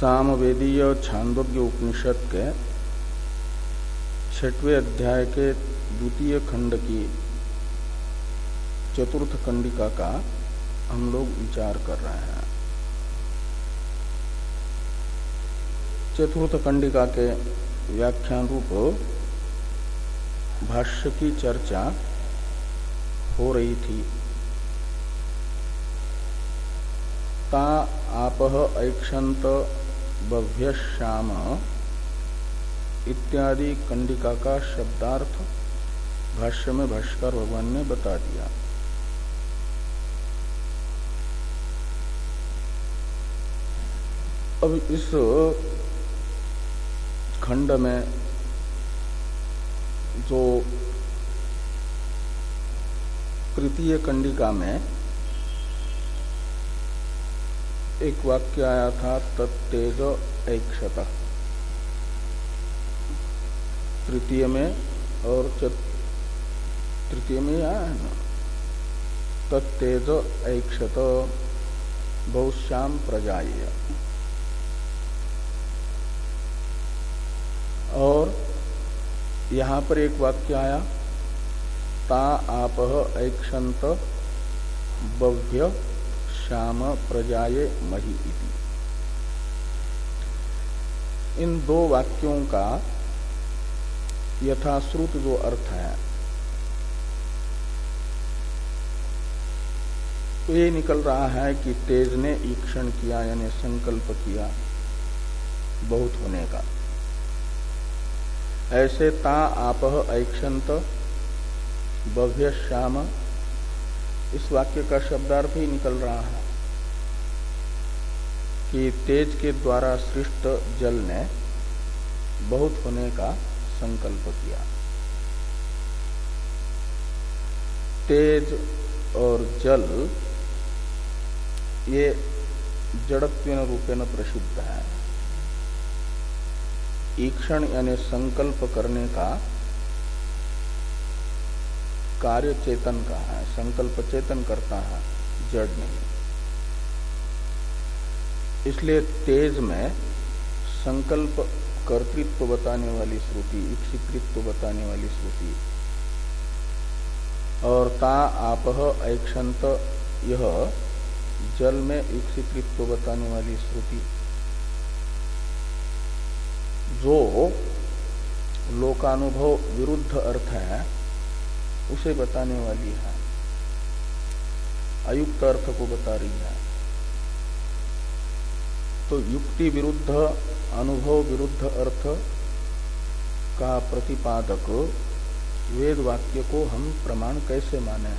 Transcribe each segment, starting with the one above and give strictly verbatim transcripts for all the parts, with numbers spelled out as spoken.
सामवेदीय छांदोग्य उपनिषद के छठवें अध्याय के द्वितीय खंड की चतुर्थ कंडिका का हम लोग विचार कर रहे हैं। चतुर्थ कंडिका के व्याख्यान रूप भाष्य की चर्चा हो रही थी। ता आपह ऐक्षंत बभ्यश्याम इत्यादि कंडिका का शब्दार्थ भाष्य में भाष्यकार भगवान ने बता दिया। अब इस खंड में जो तृतीय कंडिका में एक वाक्य आया था, तत्तेज ऐक्षत। तृतीय में और तृतीय में आया है ना, तत्तेज ऐक्षत बहुश्याम प्रजाय। और यहां पर एक वाक्य आया, ता आपह ऐक्षंत बभ्य श्याम प्रजाये मही इति। इन दो वाक्यों का यथाश्रुत जो अर्थ है तो ये निकल रहा है कि तेज ने ईक्षण किया, यानी संकल्प किया बहुत होने का। ऐसे ता आपह ऐक्षंत बभ्य श्याम, इस वाक्य का शब्दार्थ ही निकल रहा है कि तेज के द्वारा सृष्ट जल ने बहुत होने का संकल्प किया। तेज और जल ये जड़त्वेन रूपेण प्रसिद्ध है। ईक्षण यानी संकल्प करने का कार्य चेतन का है, संकल्प चेतन करता है, जड़ नहीं। इसलिए तेज में संकल्प कर्तृत्व बताने वाली श्रुति, ईक्षितृत्व बताने वाली श्रुति, और ता आपह ऐक्षंत यह जल में ईक्षितृत्व बताने वाली श्रुति जो लोकानुभव विरुद्ध अर्थ है उसे बताने वाली है, अयुक्त अर्थ को बता रही है। तो युक्ति विरुद्ध, अनुभव विरुद्ध अर्थ का प्रतिपादक वेद वाक्य को हम प्रमाण कैसे माने?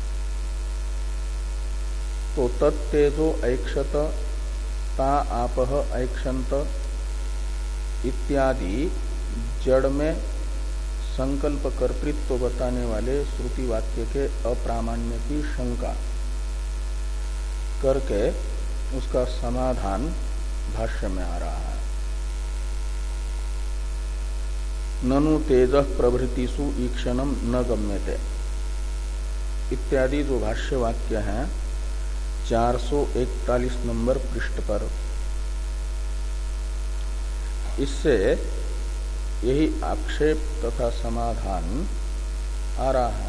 तो तत्तेजो ऐक्षत ता आपह ऐक्षंत इत्यादि जड़ में संकल्प कर्तृत्व बताने वाले श्रुति वाक्य के अप्रामाण्य की शंका करके उसका समाधान भाष्य में आ रहा है। ननु तेजः प्रभृतिषु ईक्षणम न गम्यते इत्यादि जो भाष्य वाक्य हैं चार सौ इकतालीस नंबर पृष्ठ पर, इससे यही आक्षेप तथा समाधान आ रहा है।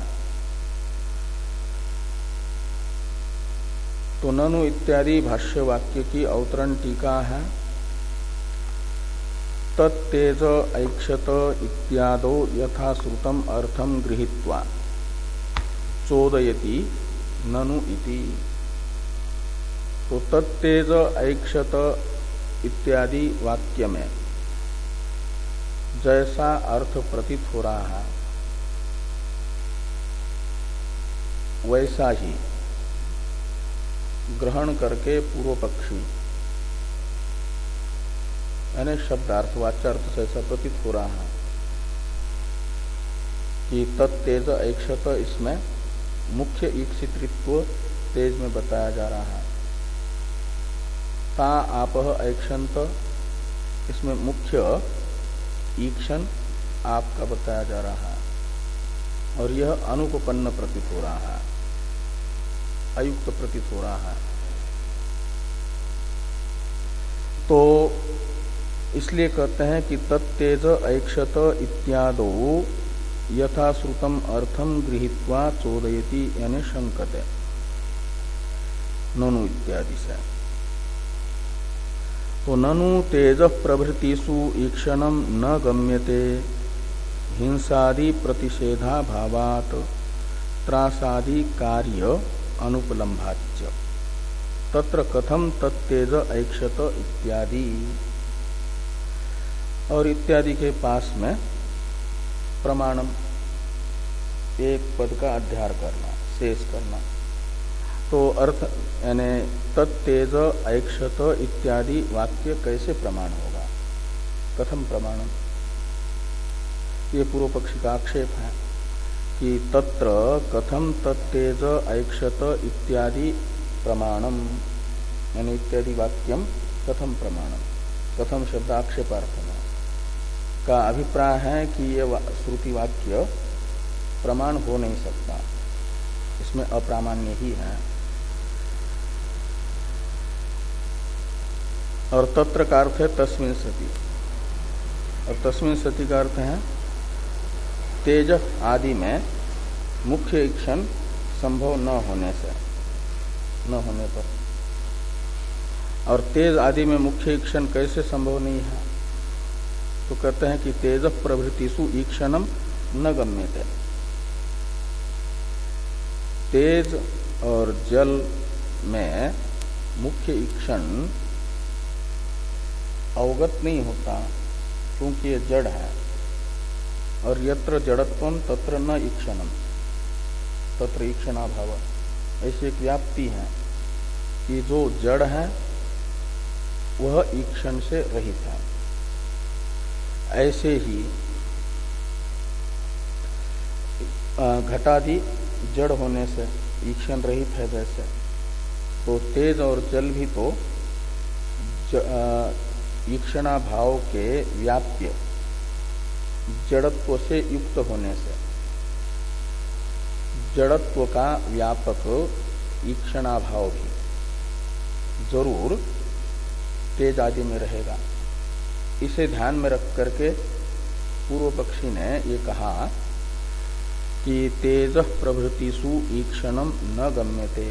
तो ननु इत्यादि भाष्य वाक्य की अवतरण टीका है, तत्तेज ऐक्षत इत्यादो यथाश्रुतम अर्थम गृहीत्वा चोदयति ननु इति। तो तत्तेज ऐक्षत इत्यादि वाक्य में जैसा अर्थ प्रतीत हो रहा है वैसा ही ग्रहण करके पूर्व पक्षी यानी शब्दार्थ वाच्यार्थ से ऐसा प्रतीत हो रहा है कि तत्तेज ऐक्षत, इसमें मुख्य ईक्षितृत्व तेज में बताया जा रहा है। ता आपह ऐक्षंत, इसमें मुख्य ईक्षण आपका बताया जा रहा है और यह अनुपपन्न प्रतीत हो रहा है, अयुक्त प्रतीत हो रहा है। तो इसलिए कहते हैं कि तत्तेज ऐक्षत इत्यादो यथा श्रुतम अर्थम गृहीत्वा चोदयति यानी शंकते ननु इत्यादि से। तो ननु तेज प्रभृतिषु ईक्षणम न गम्यते हिंसादि प्रतिषेधा भावात त्रासादि कार्य अनुपलम्भाच्य तत्र कथम तत्तेज ऐक्षत इत्यादि। और इत्यादि के पास में प्रमाणम एक पद का अध्यार करना, शेष करना। तो अर्थ यानी तत्तेज ऐक्षत इत्यादि वाक्य कैसे प्रमाण होगा, कथम प्रमाणम। ये पूर्व पक्षी का आक्षेप है कि तत्र कथम तत्तेज ऐक्षत इत्यादि प्रमाणम यानी इत्यादि वाक्यम कथम प्रमाणम। कथम शब्द आक्षेपार्थ में का अभिप्राय है कि ये वा, श्रुति वाक्य प्रमाण हो नहीं सकता, इसमें अप्रामाण्य ही है। और तत्र का अर्थ है तस्मिन् सति, और तस्मिन् सति का अर्थ है तेज आदि में मुख्य ईक्षण संभव न होने से, न होने पर। और तेज आदि में मुख्य ईक्षण कैसे संभव नहीं है, तो कहते हैं कि तेज प्रभृतिषु ईक्षणम न गम्यते। तेज और जल में मुख्य ईक्षण अवगत नहीं होता, क्योंकि ये जड़ है। और यत्र जड़त्वम तत्र न ईक्षणम तत्र ईक्षणाभाव, ऐसी एक व्याप्ति है कि जो जड़ है वह ईक्षण से रहित है। ऐसे ही घटादि जड़ होने से ईक्षण रहित है जैसे, तो तेज और जल भी तो ईक्षणा भाव के व्याप्य जड़त्व से युक्त होने से, जड़त्व का व्यापक ईक्षणा भाव भी जरूर तेज आदि में रहेगा। इसे ध्यान में रख करके पूर्व पक्षी ने ये कहा कि तेज प्रभृतिषु ईक्षणम न गम्यते,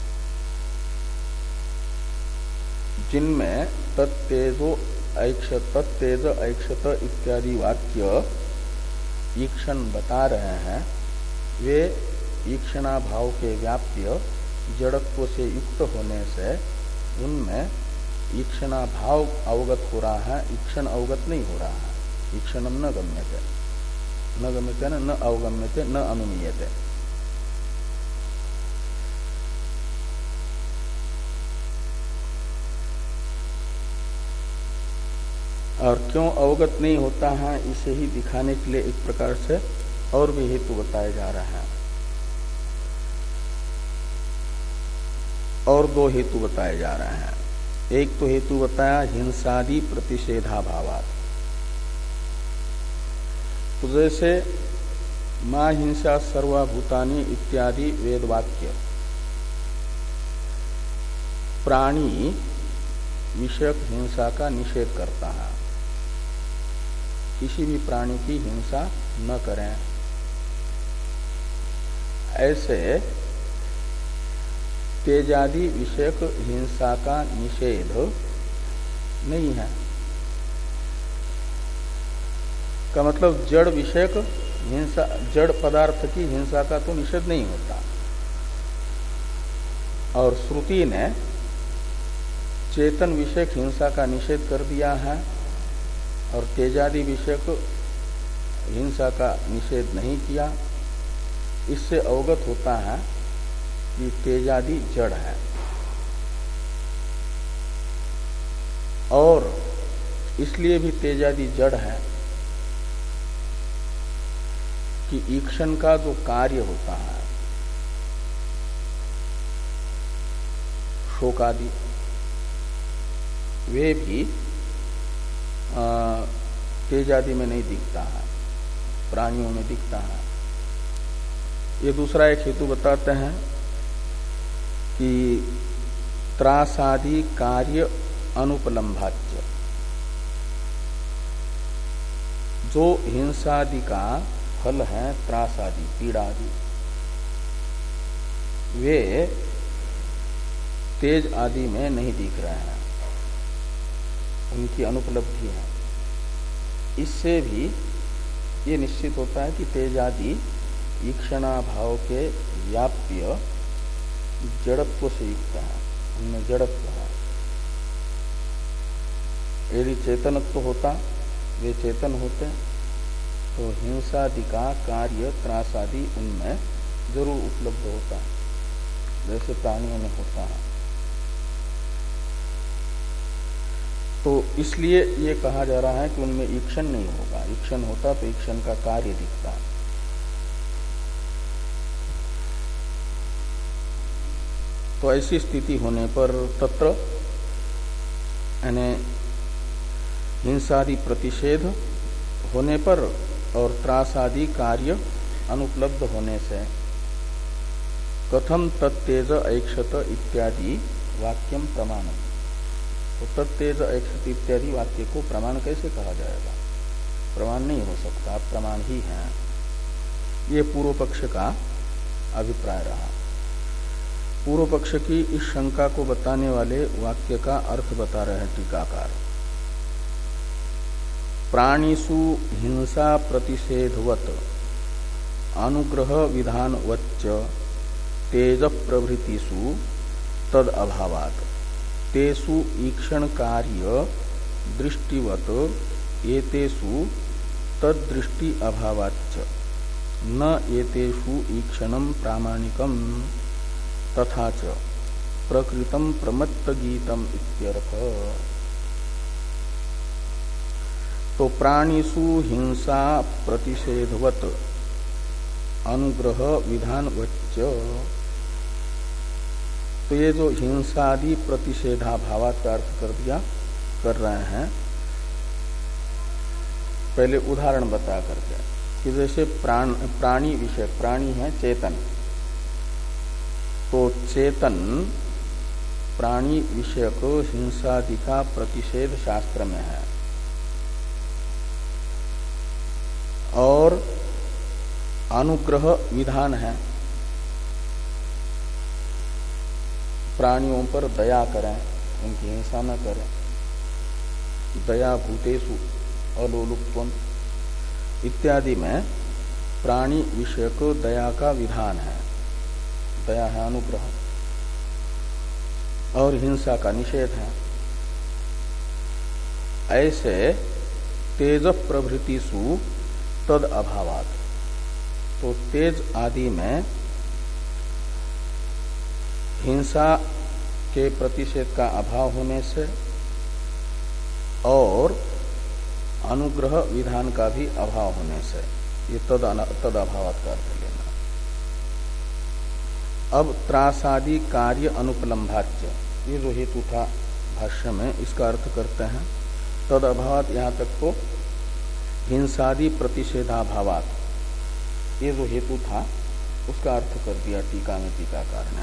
जिनमें तत्तेजो ऐक्षत तत्तेज ऐक्षत इत्यादि वाक्य ईक्षण बता रहे हैं, वे ईक्षणा भाव के व्याप्य जड़त्व से युक्त होने से उनमें ईक्षणा भाव अवगत हो रहा है, ईक्षण अवगत नहीं हो रहा है। ईक्षणम न गम्यते, न गम्यते न न अवगम्यते न अनुमीयते। और क्यों अवगत नहीं होता है, इसे ही दिखाने के लिए एक प्रकार से और भी हेतु बताए जा रहे हैं। और दो हेतु बताए जा रहे हैं। एक तो हेतु बताया हिंसादि प्रतिषेधाभावात्। तो जैसे मां हिंसा सर्वभूतानि इत्यादि वेद वाक्य प्राणी विषयक हिंसा का निषेध करता है, किसी भी प्राणी की हिंसा न करें। ऐसे तेजादि विषयक हिंसा का निषेध नहीं है। का मतलब जड़ विषयक हिंसा, जड़ पदार्थ की हिंसा का तो निषेध नहीं होता। और श्रुति ने चेतन विषयक हिंसा का निषेध कर दिया है और तेजादि विषयक हिंसा का निषेध नहीं किया। इससे अवगत होता है कि तेजादि जड़ है। और इसलिए भी तेजादि जड़ है कि ईक्षण का जो कार्य होता है, शोकादि, वे भी तेजादि में नहीं दिखता है, प्राणियों में दिखता है। ये दूसरा एक हेतु बताते हैं कि त्रासादि कार्य अनुपलम्भाच्य, जो हिंसादि का फल है, त्रास आदि, पीड़ा आदि, वे तेज आदि में नहीं दिख रहे हैं, उनकी अनुपलब्धि है। इससे भी ये निश्चित होता है कि तेज आदि ईक्षणा भाव के व्याप्य जड़त्व से युक्त है, उनमें जड़त्व है। यदि चेतनत्व होता, वे चेतन होते, तो हिंसादि का कार्य त्रास आदि उनमें जरूर उपलब्ध होता है, जैसे प्राणियों में होता है। तो इसलिए ये कहा जा रहा है कि उनमें ईक्षण नहीं होगा। ईक्षण होता तो ईक्षण का कार्य दिखता। तो ऐसी स्थिति होने पर तत्र यानी हिंसादि प्रतिषेध होने पर और त्रासादि कार्य अनुपलब्ध होने से कथम तत्तेज ऐक्षत इत्यादि वाक्यम प्रमाणम। तो तत्तेज ऐक्षत इत्यादि वाक्य को प्रमाण कैसे कहा जाएगा? प्रमाण नहीं हो सकता, प्रमाण ही है। ये पूर्व पक्ष का अभिप्राय रहा। पूर्व पक्ष की इस शंका को बताने वाले वाक्य का अर्थ बता रहे हैं टीकाकार। प्राणिषु हिंसा प्रतिषेधवत अनुग्रह विधान वच्च तेज प्रभृतिषु तद अभावात् तेषु ईक्षण कार्य दृष्टिवत एतेषु तद्दृष्टि अभावाच्च न एतेषु ईक्षणं प्रामाणिकं तथा च प्रकृतं प्रमत्त गीतम इत्यर्थ। तो प्राणिषु हिंसा प्रतिषेधवत अनुग्रह विधान वच्च, तो ये जो हिंसादि प्रतिषेधाभावात का अर्थ कर दिया कर रहे हैं, पहले उदाहरण बता करके कि जैसे प्राण प्राणी विषय, प्राणी है चेतन, तो चेतन प्राणी विषयक हिंसादि का प्रतिषेध शास्त्र में है और अनुग्रह विधान है, प्राणियों पर दया करें, उनकी हिंसा न करें। दया भूतेषु अलोलुप्त्वम् इत्यादि में प्राणी विषयक दया का विधान है। दया है अनुग्रह और हिंसा का निषेध है। ऐसे तेज प्रभृतिषु तद अभावात्, तो तेज आदि में हिंसा के प्रतिषेध का अभाव होने से और अनुग्रह विधान का भी अभाव होने से ये तद तद अभावात् का अर्थ लेना। अब त्रासादि कार्य अनुपलम्भाच्य, ये जो हेतु था भाष्य में, इसका अर्थ करते हैं तद अभावात्। यहाँ तक तो हिंसादि प्रतिषेधाभावात्, ये जो हेतु था उसका अर्थ कर दिया टीका में टीकाकार ने,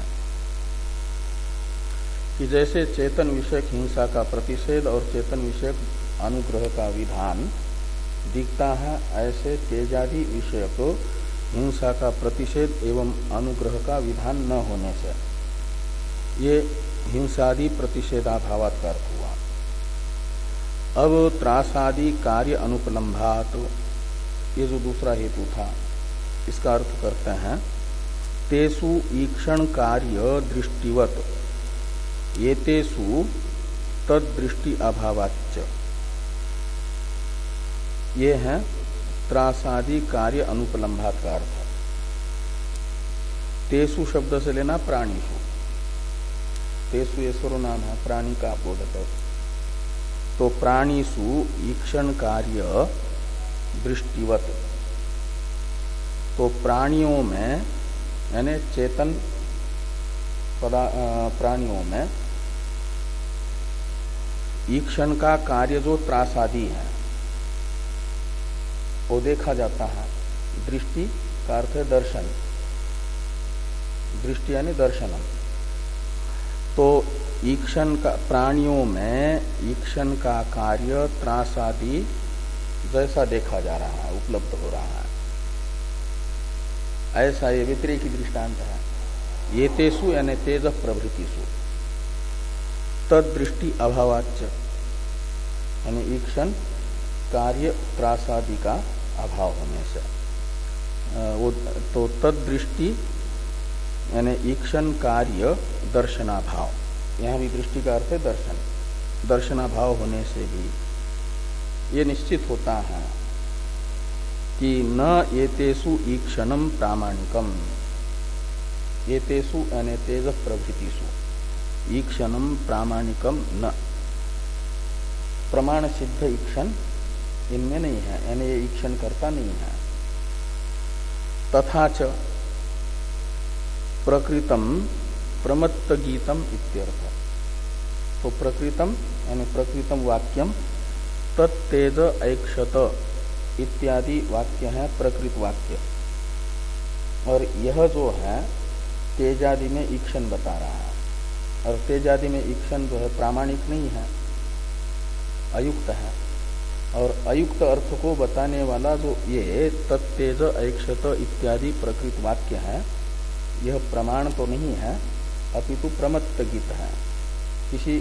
कि जैसे चेतन विषयक हिंसा का प्रतिषेध और चेतन विषयक अनुग्रह का विधान दिखता है, ऐसे तेजादि विषयक हिंसा का प्रतिषेध एवं अनुग्रह का विधान न होने से ये हिंसादि प्रतिषेधाभावात् का अर्थ हुआ। अब त्रासादि कार्य अनुपलम्भात, ये जो दूसरा हेतु था, इसका अर्थ करते हैं तेसु ईक्षण कार्य दृष्टिवत एतेषु तद्दृष्टि अभावाच्च, ये है त्रासादि कार्य अनुपलम्भात का अर्थ। तेसु शब्द से लेना प्राणिषु, तेसु ये सर्वनाम है, प्राणी का बोधक। तो प्राणिषु ईक्षण कार्य दृष्टिवत, तो प्राणियों में यानी चेतन प्राणियों में ईक्षण का कार्य जो त्रासादि है वो देखा जाता है। दृष्टि का अर्थ है दर्शन, दृष्टि यानी दर्शनम। तो ईक्षण का प्राणियों में ईक्षण का कार्य त्रासादि जैसा देखा जा रहा है, उपलब्ध हो रहा है, ऐसा ये व्यतिरेकी दृष्टांत है। ये तेसु यानी तेज प्रभृतिसु तद दृष्टि अभावाच्च यानी ईक्षण कार्य त्रासादि का अभाव होने से वो तो तद दृष्टि यानी ईक्षण कार्य दर्शनाभाव, यहाँ भी दृष्टि का अर्थ है दर्शन, दर्शनाभाव होने से भी ये निश्चित होता है कि न एतेषु ईक्षणम प्रामाणिकम, एतेषु यानी तेज प्रभृतिषु ईक्षणम प्रामाणिकम न, प्रमाण सिद्ध ईक्षण इनमें नहीं है, यानी ये ईक्षण करता नहीं है। तथा च प्रकृतम प्रमत्त गीतम इत्यर्थ, तो प्रकृतम यानी प्रकृतम वाक्यम तत्तेज ऐक्षत इत्यादि वाक्य है प्रकृत वाक्य, और यह जो है तेजादि में ईक्षण बता रहा है, और तेजादि में ईक्षण जो है प्रामाणिक नहीं है, अयुक्त है, और अयुक्त अर्थ को बताने वाला जो ये तत्तेज ऐक्षत इत्यादि प्रकृत वाक्य है, यह प्रमाण तो नहीं है अपितु प्रमत्त गीत है, किसी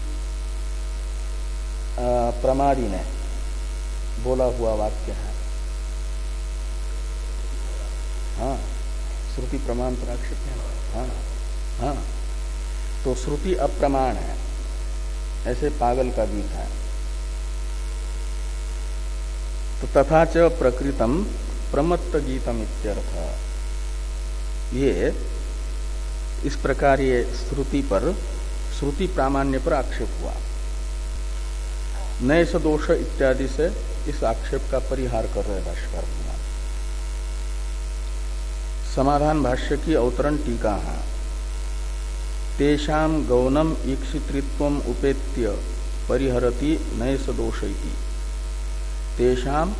प्रमादी ने बोला हुआ वाक्य है। हाँ, श्रुति प्रमाण प्राक्षित है। हाँ हाँ, तो श्रुति अप्रमाण है, ऐसे पागल का गीत है। तो तथा च प्रकृतम प्रमत्त गीतम इत्यर्थ, ये इस प्रकार ये श्रुति पर श्रुति प्रामाण्य पर आक्षेप हुआ। नए सदोष इत्यादि से इस आक्षेप का परिहार कर रहे भाष्यकार। समाधान भाष्य की अवतरण टीका है। तेषाम गौनम ईक्षितृत्वम उपेत्य परिहरति नए सदोष इति, तेषाम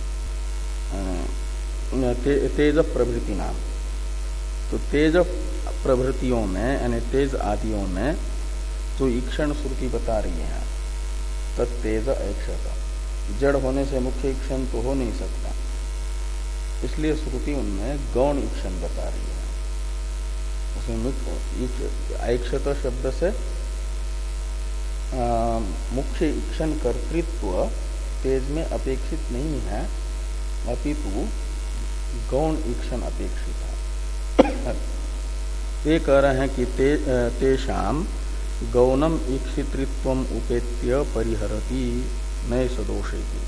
ते, तेज प्रभृति नाम, तो तेज प्रभृतियों में यानी तेज आदियों में जो ईक्षण श्रुति बता रही है तत्तेज ऐक्षत, जड़ होने से मुख्य ईक्षण तो हो नहीं सकता, इसलिए श्रुति उनमें गौण ईक्षण बता रही है। उसमें ऐक्षत शब्द से आ, मुख्य ईक्षण कर्तृत्व तेज में अपेक्षित नहीं है, अपितु गौण ईक्षण अपेक्षित है। ये कह रहे हैं कि ते, तेषाम गौनम ईक्षितृत्वम उपेत्य परिहरति नए सदोषेति,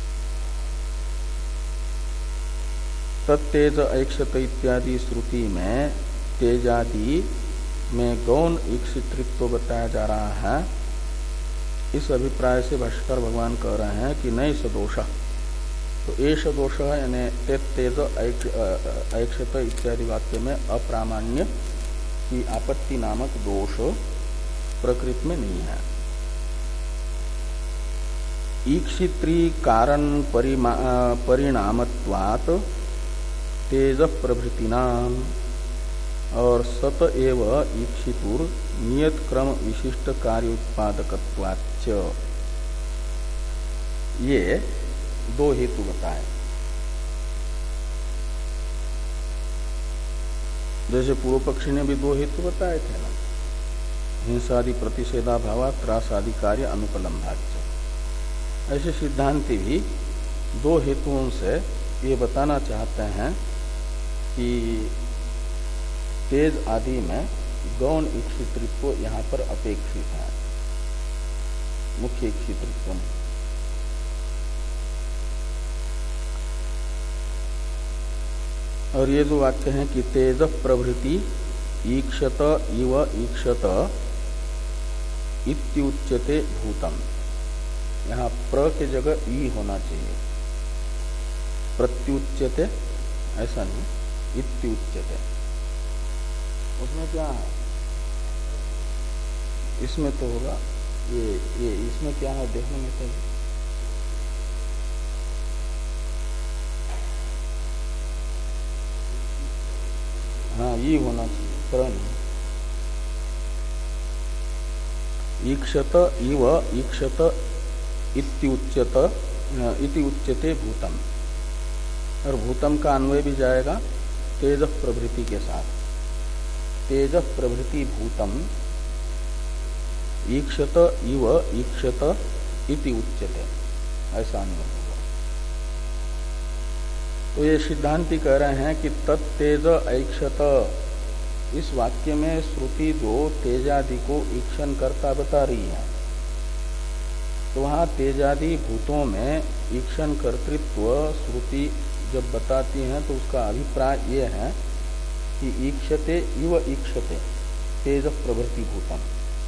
तत्तेज ऐक्षत इत्यादि श्रुति में तेजादि में गौण ईक्षितृत्व बताया जा रहा है। इस अभिप्राय से भाष्कर भगवान कह रहे हैं कि नए सदोष, तो एष दोष है यानी तेज ऐक्षत इत्यादि वाक्य में अप्रामाण्य की आपत्ति नामक दोष प्रकृत में नहीं है। ईक्षित्री कारण परिणामत्वात् तेज प्रभृतिनाम, और सत एव ईक्षितुर नियत क्रम विशिष्ट कार्य उत्पादकत्वाच्च, ये दो हेतु बताए। जैसे पूर्व पक्षी ने भी दो हेतु बताए थे ना, हिंसादि प्रतिषेधा भावा त्रासादि कार्य अनुपलम्भाच्च, ऐसे सिद्धांति भी दो हेतुओं से ये बताना चाहते हैं कि तेज आदि में गौण ईक्षितृत्व यहाँ पर अपेक्षित है, मुख्य ईक्षितृत्व में। और ये जो वाक्य है कि तेज प्रभृति ईक्षत इव ईक्षत इत्युच्यते भूतम, यहाँ प्र के जगह ई होना चाहिए, प्रत्युच्यते ऐसा नहीं, इत्युच्यते। उसमें क्या है, इसमें तो होगा ये ये इसमें क्या है देखने में चाहिए। हाँ, ये होना चाहिए, प्र नहीं। ईक्षत इव ईक्षत इत्युच्यत इति उच्यते भूतम, और भूतम का अन्वय भी जाएगा तेज प्रभृति के साथ। तेज प्रभृति भूतम ईक्षत इव ईक्षत इति उच्यते, ऐसा अन्वय होगा। तो ये सिद्धांति कह रहे हैं कि तत्तेज ऐक्षत, इस वाक्य में श्रुति दो तेजादि को ईक्षण करता बता रही है। तो वहां तेजादि भूतों में ईक्षण कर्तृत्व श्रुति जब बताती है तो उसका अभिप्राय ये है कि ईक्षते इव ईक्षते तेज प्रभृति भूतम,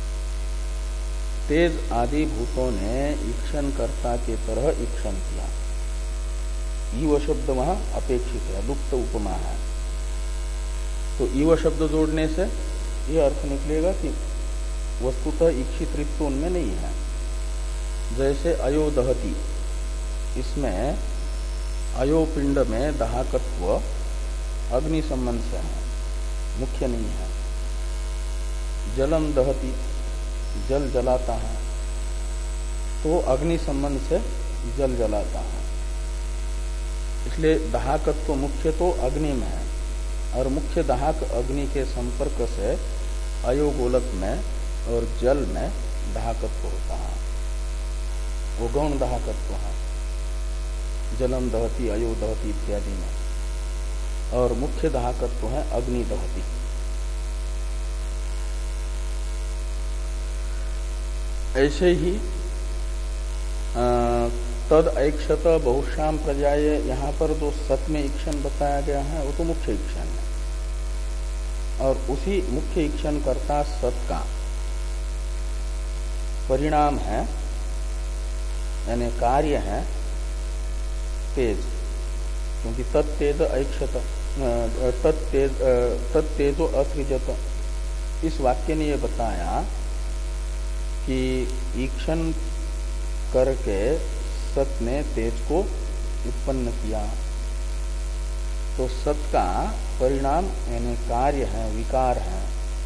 तेज आदि भूतों ने ईक्षण कर्ता के तरह ईक्षण किया। इव शब्द वहां अपेक्षित है, लुप्त उपमा है। तो इव शब्द जोड़ने से यह अर्थ निकलेगा कि वस्तुतः ईक्षित ऋतु उनमें नहीं है। जैसे अयो दहती, इसमें अयो पिंड में दाहकत्व अग्नि संबंध से है, मुख्य नहीं है। जलम दहती, जल जलाता है, तो अग्नि संबंध से जल जलाता है। इसलिए दाहकत्व मुख्य तो अग्नि में है, और मुख्य दाहक अग्नि के संपर्क से अयोगोलक में और जल में दाहकत्व होता है, वो गौण दाहकत्व है। जलम दहती, अयो दहती इत्यादि में, और मुख्य दाहकत्व है अग्नि दहती। ऐसे ही तद ऐक्षत बहुश्याम प्रजाय, यहाँ पर जो सत में ईक्षण बताया गया है वो तो मुख्य ईक्षण है, और उसी मुख्य ईक्षण कर्ता सत का परिणाम है, यानी कार्य है तेज, क्योंकि तत्तेज ऐक्षत तत्तेज तत्तेजो असृजत। इस वाक्य ने यह बताया कि ईक्षण करके सत ने तेज को उत्पन्न किया। तो सत का परिणाम यानी कार्य है, विकार है,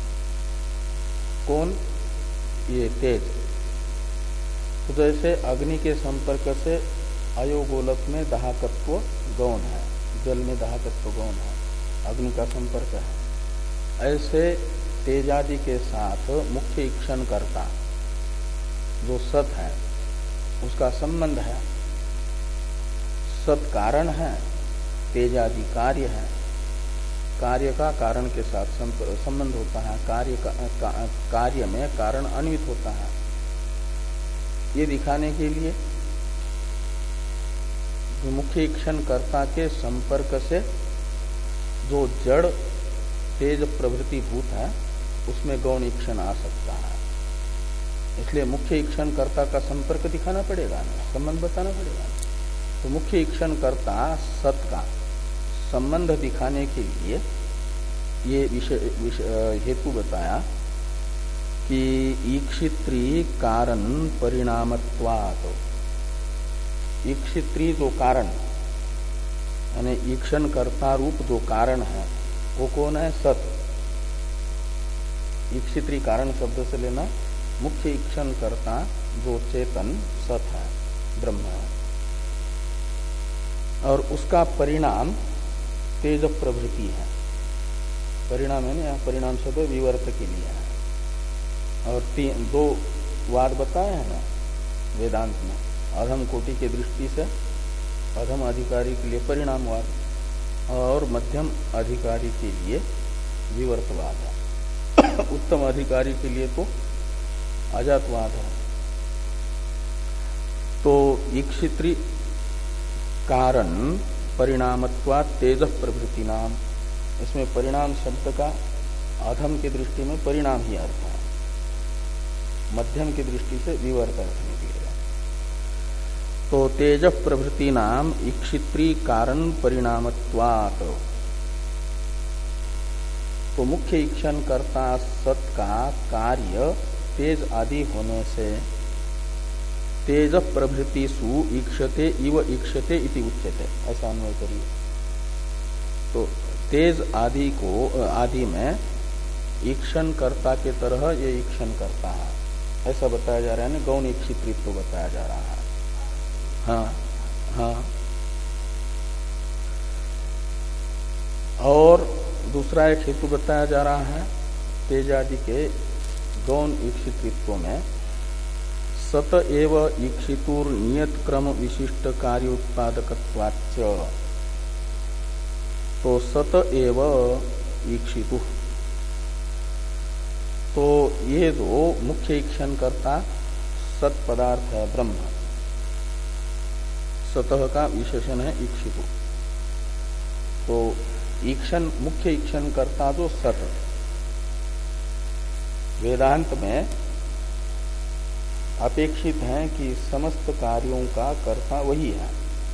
कौन? ये तेज। तो जैसे अग्नि के संपर्क से अयोगोलक में दाहकत्व गौण है, जल में दाहकत्व गौण है, अग्नि का संपर्क है। ऐसे तेजादि के साथ मुख्य ईक्षण करता जो सत है उसका संबंध है। सत कारण है, तेजादि कार्य है, कार्य का कारण के साथ संबंध होता है, कार्य का, का, कार्य में कारण अन्वित होता है। ये दिखाने के लिए मुख्य ईक्षण कर्ता के संपर्क से जो जड़ तेज प्रभृति भूत है उसमें गौण ईक्षण आ सकता है। इसलिए मुख्य ईक्षण कर्ता का संपर्क दिखाना पड़ेगा ना, संबंध बताना पड़ेगा। तो मुख्य ईक्षण कर्ता सत का संबंध दिखाने के लिए ये विषय हेतु बताया कि ईक्षित्री कारण परिणामत्वात्, ईक्षित्री जो कारण यानी ईक्षण कर्ता रूप जो कारण है वो कौन है? सत। ईक्षित्री कारण शब्द से लेना मुख्य ईक्षण कर्ता जो चेतन सत है, ब्रह्म है, और उसका परिणाम तेज प्रभृति है। परिणाम है ना, यहाँ परिणाम शब्द विवर्त के लिए है। और तीन दो वाद बताए हैं ना वेदांत में, अधम कोटि के दृष्टि से अधम अधिकारी के लिए परिणामवाद, और मध्यम अधिकारी के लिए विवर्तवाद है। उत्तम अधिकारी के लिए तो अजातवाद है। तो ईक्षित्री कारण परिणामत्वात् तेज प्रभृति नाम, इसमें परिणाम शब्द का अधम की दृष्टि में परिणाम ही अर्थ है, मध्यम की दृष्टि से विवर्त अर्थ निकलेगा। तो तेज प्रभृति नाम ईक्षित्री कारण परिणामत्वात्, तो मुख्य ईक्षण कर्ता सत का कार्य तेज आदि होने से तेज प्रभृति सु ईक्षते इव ईक्षते इति उच्यते, ऐसा अन्वय करिए। तो तेज आदि को आदि में ईक्षण कर्ता के तरह ये ईक्षण करता है, ऐसा बताया जा रहा है ना, गौण ईक्षित्व बताया जा रहा है। हाँ दूसरा एक हेतु बताया जा रहा है तेजादि के गौण ईक्षितृत्व में सत एव ईक्षितुर नियत क्रम विशिष्ट कार्य उत्पादकत्वाच्च। तो सत एव ईक्षितु, तो ये दो मुख्य ईक्षण करता सत पदार्थ है ब्रह्म, सतह का विशेषण है ईक्षितु। तो ईक्षण मुख्य ईक्षण करता जो सत, वेदांत में अपेक्षित है कि समस्त कार्यों का कर्ता वही है।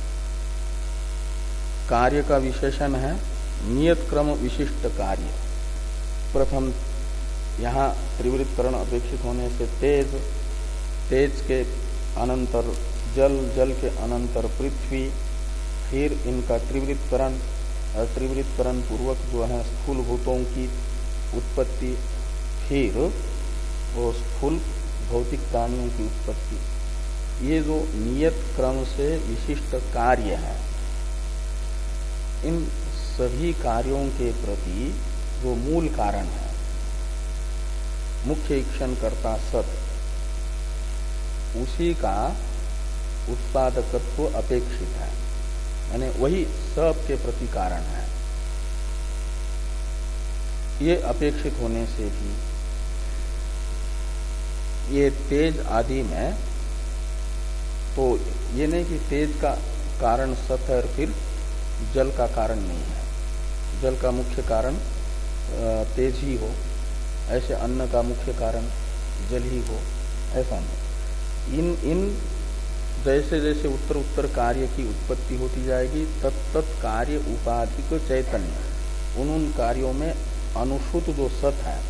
कार्य का विशेषण है नियत क्रम विशिष्ट कार्य। प्रथम यहाँ त्रिवृत्करण अपेक्षित होने से तेज, तेज के अनंतर जल, जल के अनंतर पृथ्वी, फिर इनका त्रिवृत्करण और त्रिवृत्करण पूर्वक जो है स्थूल भूतों की उत्पत्ति, फिर वो स्थूल भौतिक प्राणियों की उत्पत्ति। ये जो नियत क्रम से विशिष्ट कार्य है, इन सभी कार्यों के प्रति जो मूल कारण है मुख्य ईक्षण करता सत, उसी का उत्पादकत्व अपेक्षित है, यानी वही सब के प्रति कारण है। ये अपेक्षित होने से भी ये तेज आदि में, तो ये नहीं कि तेज का कारण सत है और फिर जल का कारण नहीं है, जल का मुख्य कारण तेज ही हो, ऐसे अन्न का मुख्य कारण जल ही हो, ऐसा नहीं। इन इन जैसे जैसे उत्तर उत्तर कार्य की उत्पत्ति होती जाएगी तत्त कार्य उपाधिक चैतन्य, उन उन कार्यों में अनुसूत जो सत है,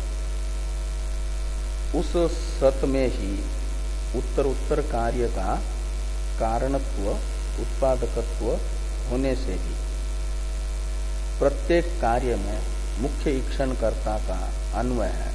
उस सत में ही उत्तर उत्तर कार्य का कारणत्व उत्पादकत्व होने से ही प्रत्येक कार्य में मुख्य ईक्षणकर्ता का अन्वय है,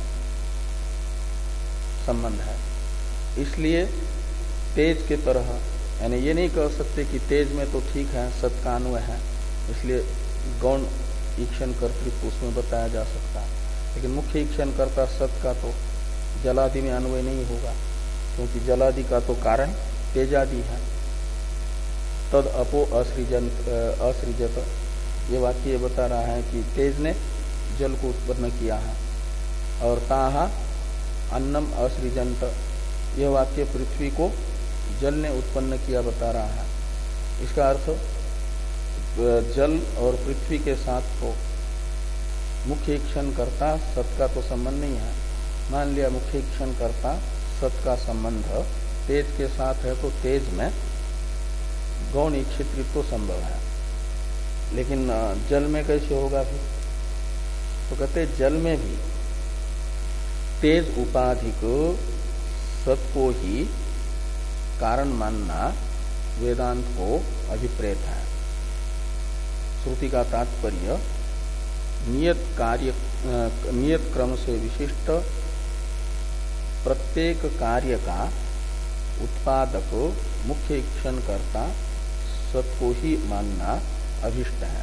संबंध है। इसलिए तेज के तरह, यानी ये नहीं कह सकते कि तेज में तो ठीक है सत का अन्वय है, इसलिए गौण ईक्षण कर्तृत्व उसमें बताया जा सकता है, लेकिन मुख्य ईक्षणकर्ता सत का तो जलादि में अन्वय नहीं होगा, क्योंकि जलादि का तो कारण तेजादि है। तद अपो असृजन असृजत, ये वाक्य ये बता रहा है कि तेज ने जल को उत्पन्न किया है, और ताहा अन्नम असृजंत, यह वाक्य पृथ्वी को जल ने उत्पन्न किया बता रहा है। इसका अर्थ जल और पृथ्वी के साथ तो मुख्य ईक्षण करता सत का तो संबंध नहीं है। मान लिया मुख्य ईक्षण करता सत का संबंध तेज के साथ है, तो तेज में गौण ईक्षितृत्व तो संभव है, लेकिन जल में कैसे होगा फिर? तो कहते जल में भी तेज उपाधिक सत को ही कारण मानना वेदांत को अभिप्रेत है। श्रुति का तात्पर्य नियत कार्य नियत क्रम से विशिष्ट प्रत्येक कार्य का उत्पादक मुख्य ईक्षणकर्ता सत को ही मानना अभिष्ट है।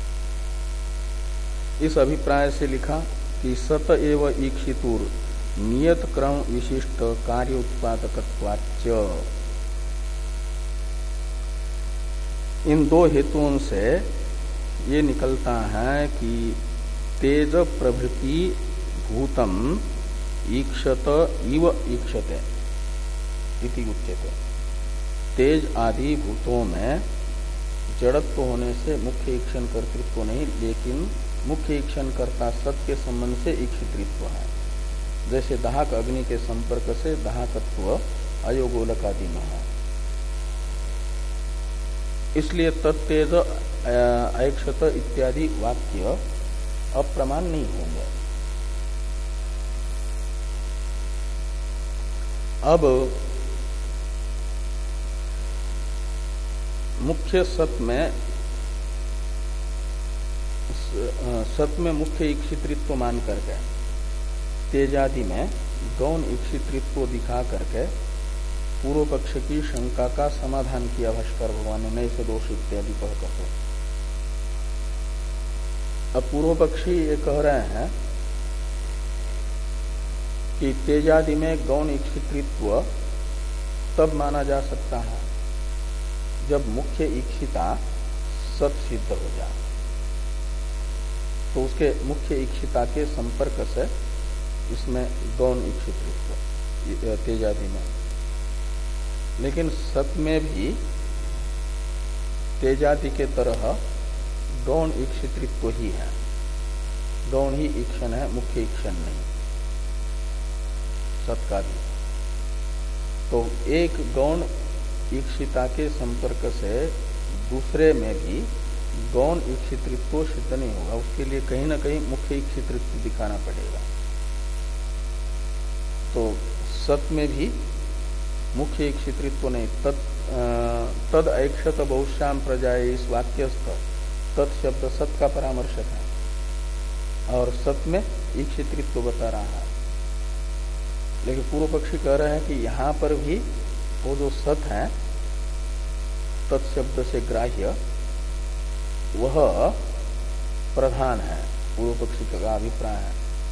इस अभिप्राय से लिखा कि सत एव ईक्षितुर नियत क्रम विशिष्ट कार्य उत्पादकत्वाच्च। इन दो हेतुओं से ये निकलता है कि तेज प्रभृति भूतम ईक्षत इव ईक्षते इति उच्यते। तेज आदि भूतों में जड़त्व होने से मुख्य ईक्षण कर्तृत्व नहीं, लेकिन मुख्य ईक्षण कर्ता सत के संबंध से ईक्षितृत्व है। जैसे दाहक अग्नि के संपर्क से दाहकत्व अयोगोलक आदि में है। इसलिए तत्तेज ऐक्षत इत्यादि वाक्य अप्रमाण नहीं होंगे। अब मुख्य सत में सत में मुख्य ईक्षितृत्व मान करके तेजादि में गौण ईक्षितृत्व दिखा करके पूर्व पक्ष की शंका का समाधान किया भाष्कर भगवान ने नए से दोष इत्यादि कह करके। अब पूर्व पक्षी ये कह रहे हैं कि तेजादि में गौण ईक्षितृत्व तब माना जा सकता है जब मुख्य ईक्षिता सत सिद्ध हो जाए, तो उसके मुख्य ईक्षिता के संपर्क से इसमें गौण ईक्षितृत्व तेजादि में। लेकिन सत में भी तेजादि के तरह गौण ईक्षितृत्व ही है, गौण ही ईक्षण है, मुख्य ईक्षण नहीं सत का भी। तो एक गौण ईक्षिता के संपर्क से दूसरे में भी गौण ईक्षितृत्व सिद्ध नहीं होगा, उसके लिए कहीं ना कहीं मुख्य ईक्षितृत्व दिखाना पड़ेगा। तो सत में भी मुख्य ईक्षितृत्व नहीं, तद तद ऐक्षत बहुश्याम प्रजाए इस वाक्यस्थ तत् शब्द सत का परामर्शक है और सत में ईक्षितृत्व बता रहा है। लेकिन पूर्व पक्षी कह रहे हैं कि यहां पर भी वो जो सत है तत्शब्द से ग्राह्य वह प्रधान है, पूर्व पक्षी का अभिप्राय है,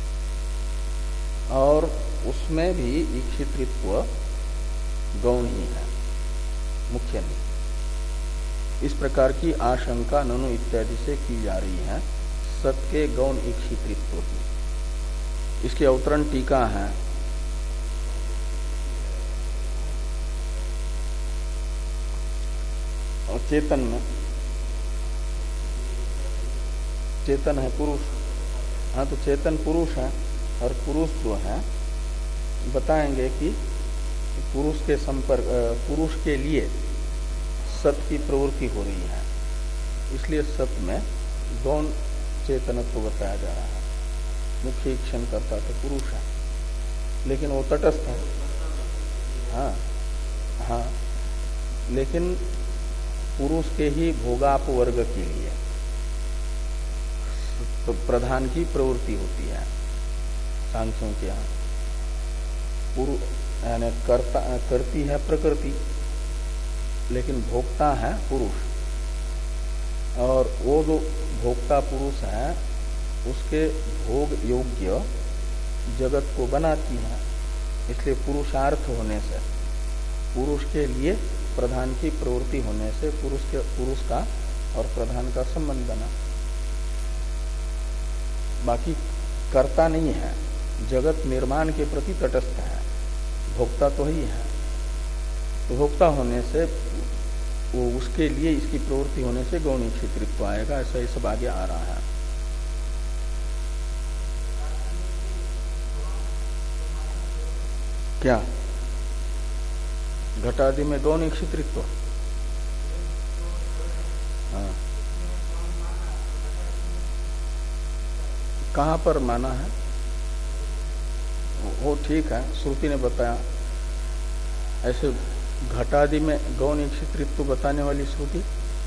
और उसमें भी ईक्षितृत्व गौण ही है, मुख्य नहीं। इस प्रकार की आशंका ननु इत्यादि से की जा रही है सत के गौण ईक्षितृत्व की। इसकी अवतरण टीका है और चेतन में, चेतन है पुरुष, हाँ तो चेतन पुरुष है और पुरुष जो है बताएंगे कि पुरुष के संपर्क पुरुष के लिए सत की प्रवृत्ति हो रही है, इसलिए सत में गौण चेतनत्व बताया जा रहा है। मुख्य ईक्षण करता तो पुरुष है, लेकिन वो तटस्थ है, हाँ हाँ, लेकिन पुरुष के ही भोगाप वर्ग के लिए तो प्रधान की प्रवृत्ति होती है सांख्यों के यहाँ। पुरुष यानी करता करती है प्रकृति, लेकिन भोक्ता है पुरुष, और वो जो भोक्ता पुरुष है उसके भोग योग्य जगत को बनाती है, इसलिए पुरुषार्थ होने से, पुरुष के लिए प्रधान की प्रवृत्ति होने से पुरुष के पुरुष का और प्रधान का संबंध बना। बाकी कर्ता नहीं है, जगत निर्माण के प्रति तटस्थ है, भोक्ता तो ही है। तो भोक्ता होने से वो उसके लिए इसकी प्रवृत्ति होने से गौण ईक्षितृत्व आएगा, ऐसा ये सब आगे आ रहा है। क्या घटादि में गौण ईक्षितृत्व? हाँ, कहाँ पर माना है वो ठीक है, श्रुति ने बताया। ऐसे घटादि में गौण ईक्षितृत्व बताने वाली श्रुति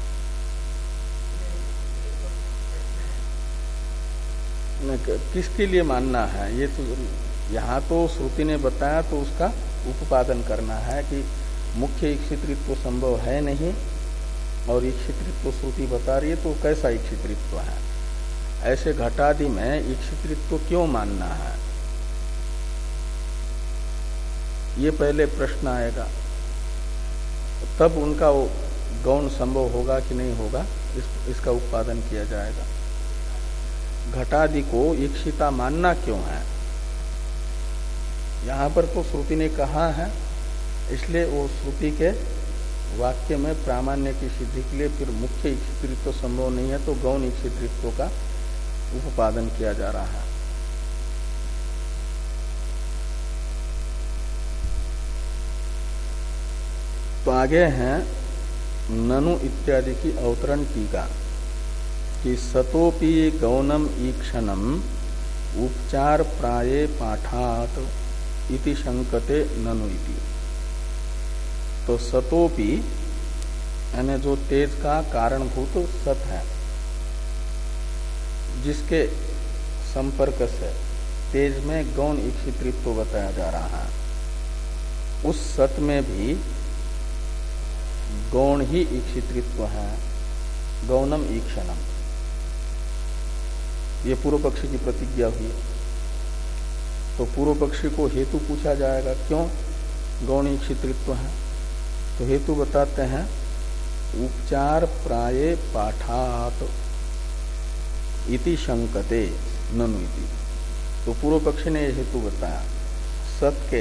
किसके लिए मानना है? ये तो यहाँ तो श्रुति ने बताया तो उसका उपादन करना है कि मुख्य ईक्षितृत्व संभव है नहीं और ईक्षितृत्व श्रुति बता रही है, तो कैसा ईक्षितृत्व है? ऐसे घटादि में ईक्षितृत्व क्यों मानना है, ये पहले प्रश्न आएगा, तब उनका वो गौण संभव होगा कि नहीं होगा, इस, इसका उत्पादन किया जाएगा। घटादि को ईक्षिता मानना क्यों है? यहाँ पर तो श्रुति ने कहा है, इसलिए वो श्रुति के वाक्य में प्रामाण्य की सिद्धि के लिए फिर मुख्य ईक्षितृत्व संभव नहीं है, तो गौण ईक्षितृत्व का उपादन किया जा रहा है। तो आगे हैं ननु इत्यादि की अवतरण टीका कि सतोपि गौणम ईक्षणम उपचार प्राये पाठात इति शंकते ननु इति। तो सतोपि यानी जो तेज का कारणभूत सत है, जिसके संपर्क से तेज में गौण ईक्षितृत्व बताया जा रहा है, उस सत में भी गौण ही ईक्षितृत्व है, गौणम ईक्षणम। ये पूर्व पक्षी की प्रतिज्ञा हुई। तो पूर्व पक्षी को हेतु पूछा जाएगा, क्यों गौण ईक्षितृत्व है? तो हेतु बताते हैं उपचार प्राये पाठात इति शंकते ननु इति। तो पूर्व पक्षी ने हेतु बताया, सत के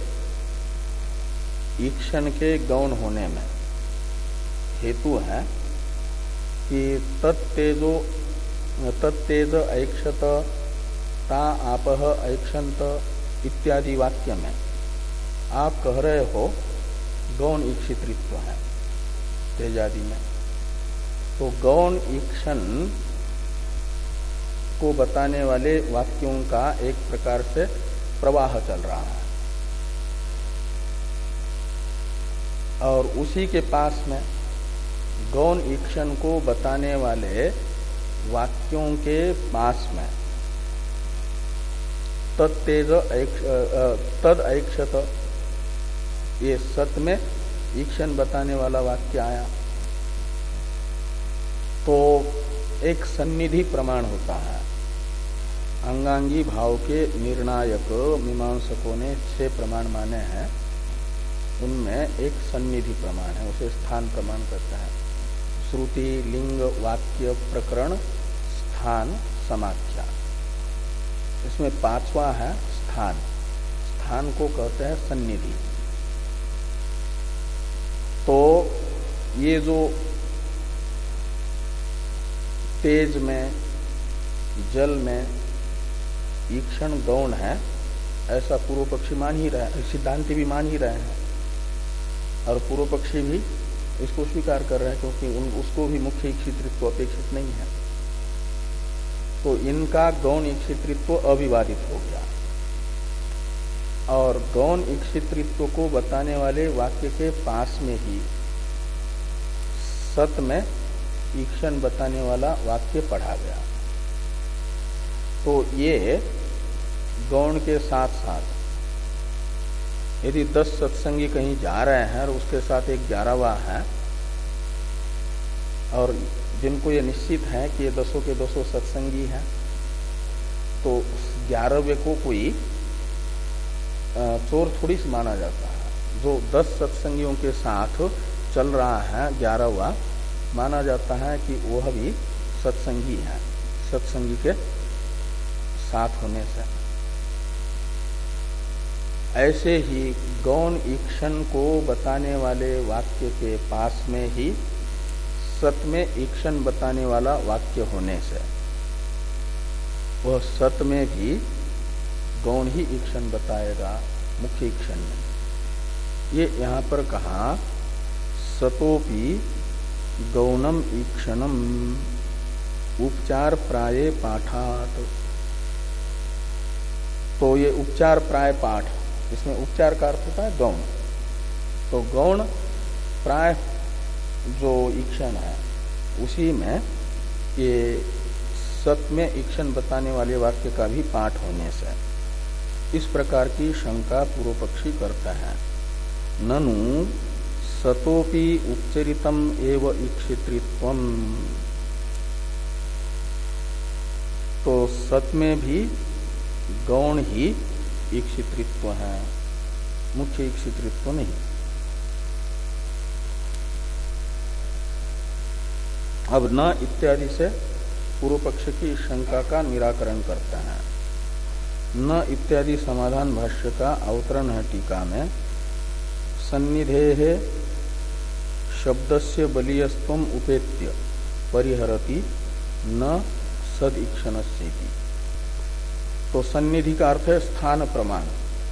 ईक्षण के गौण होने में हेतु है कि तत्तेजो तत्तेज ऐक्षत ता आपह ऐक्षंत इत्यादि वाक्य में आप कह रहे हो गौण ईक्षितृत्व है तेजादि में। तो गौण ईक्षण को बताने वाले वाक्यों का एक प्रकार से प्रवाह चल रहा है, और उसी के पास में गौण ईक्षण को बताने वाले वाक्यों के पास में तत्तेज तद ऐक्षत, ये सत में ईक्षण बताने वाला वाक्य आया। तो एक सन्निधि प्रमाण होता है। अंगांगी भाव के निर्णायक मीमांसकों ने छह प्रमाण माने हैं, उनमें एक सन्निधि प्रमाण है, उसे स्थान प्रमाण कहते हैं। श्रुति, लिंग, वाक्य, प्रकरण, स्थान, समाख्या। इसमें पांचवा है स्थान। स्थान को कहते हैं सन्निधि। तो ये जो तेज में, जल में ईक्षण गौण है, ऐसा पूर्व पक्षी मान ही रहे हैं, सिद्धांति भी मान ही रहे हैं, और पूर्व पक्षी भी इसको स्वीकार कर रहे हैं, क्योंकि उन उसको भी मुख्य ईक्षितृत्व अपेक्षित नहीं है। तो इनका गौण ईक्षितृत्व अविवादित हो गया, और गौण ईक्षितृत्व को बताने वाले वाक्य के पास में ही सत में ईक्षण बताने वाला वाक्य पढ़ा गया। तो ये गौण के साथ साथ यदि दस सत्संगी कहीं जा रहे हैं और उसके साथ एक ग्यारहवा है, और जिनको ये निश्चित है कि ये दसों के दसों सत्संगी हैं, तो ग्यारहवें को कोई चोर थोड़ी से माना जाता है। जो दस सत्संगियों के साथ चल रहा है ग्यारहवा, माना जाता है कि वह भी सत्संगी है, सत्संगी के साथ होने से। ऐसे ही गौण ईक्षण को बताने वाले वाक्य के पास में ही सत में ईक्षण बताने वाला वाक्य होने से वह सत में भी गौण ही ईक्षण बताएगा, मुख्य ईक्षण में। ये यहां पर कहा सतोपि गौणम ईक्षणम उपचार प्राये पाठात। तो ये उपचार प्राय पाठ, इसमें उपचार का अर्थ होता है गौण। तो गौण प्राय जो ईक्षण है उसी में ये सत में ईक्षण बताने वाले वाक्य का भी पाठ होने से इस प्रकार की शंका पूर्व पक्षी करता है। ननु सतोपि उपचरितम एव ईक्षितृत्वम। तो सत में भी गौण ही ईक्षितृत्व है, मुख्य ईक्षितृत्व नहीं। अब न इत्यादि से पूर्व पक्ष की शंका का निराकरण करते हैं। न इत्यादि समाधान भाष्य का अवतरण है टीका में। सन्निधेः शब्दस्य बलीयस्त्वम उपेत्य परिहरति न सदईक्षणस्येति। तो सन्निधि का अर्थ है स्थान प्रमाण,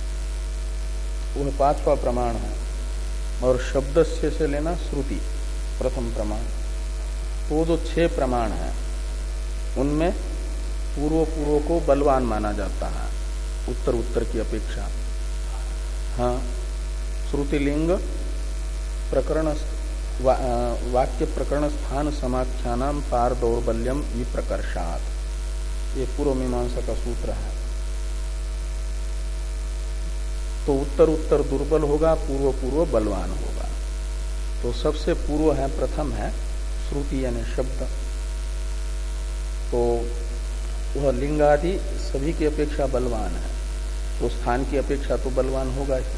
वह पांचवा प्रमाण है, और शब्दस्य से लेना श्रुति प्रथम प्रमाण। तो जो छह प्रमाण है उनमें पूर्व पूर्व को बलवान माना जाता है उत्तर उत्तर की अपेक्षा। हाँ, श्रुतिलिंग प्रकरण वा, वाक्य प्रकरण स्थान समाख्यानाम पार दौर्बल्यम विप्रकर्षात्, ये पूर्व मीमांसा का सूत्र है। तो उत्तर उत्तर दुर्बल होगा, पूर्व पूर्व बलवान होगा। तो सबसे पूर्व है, प्रथम है श्रुति यानी शब्द। तो वह लिंगादि सभी की अपेक्षा बलवान है, तो स्थान की अपेक्षा तो बलवान होगा ही।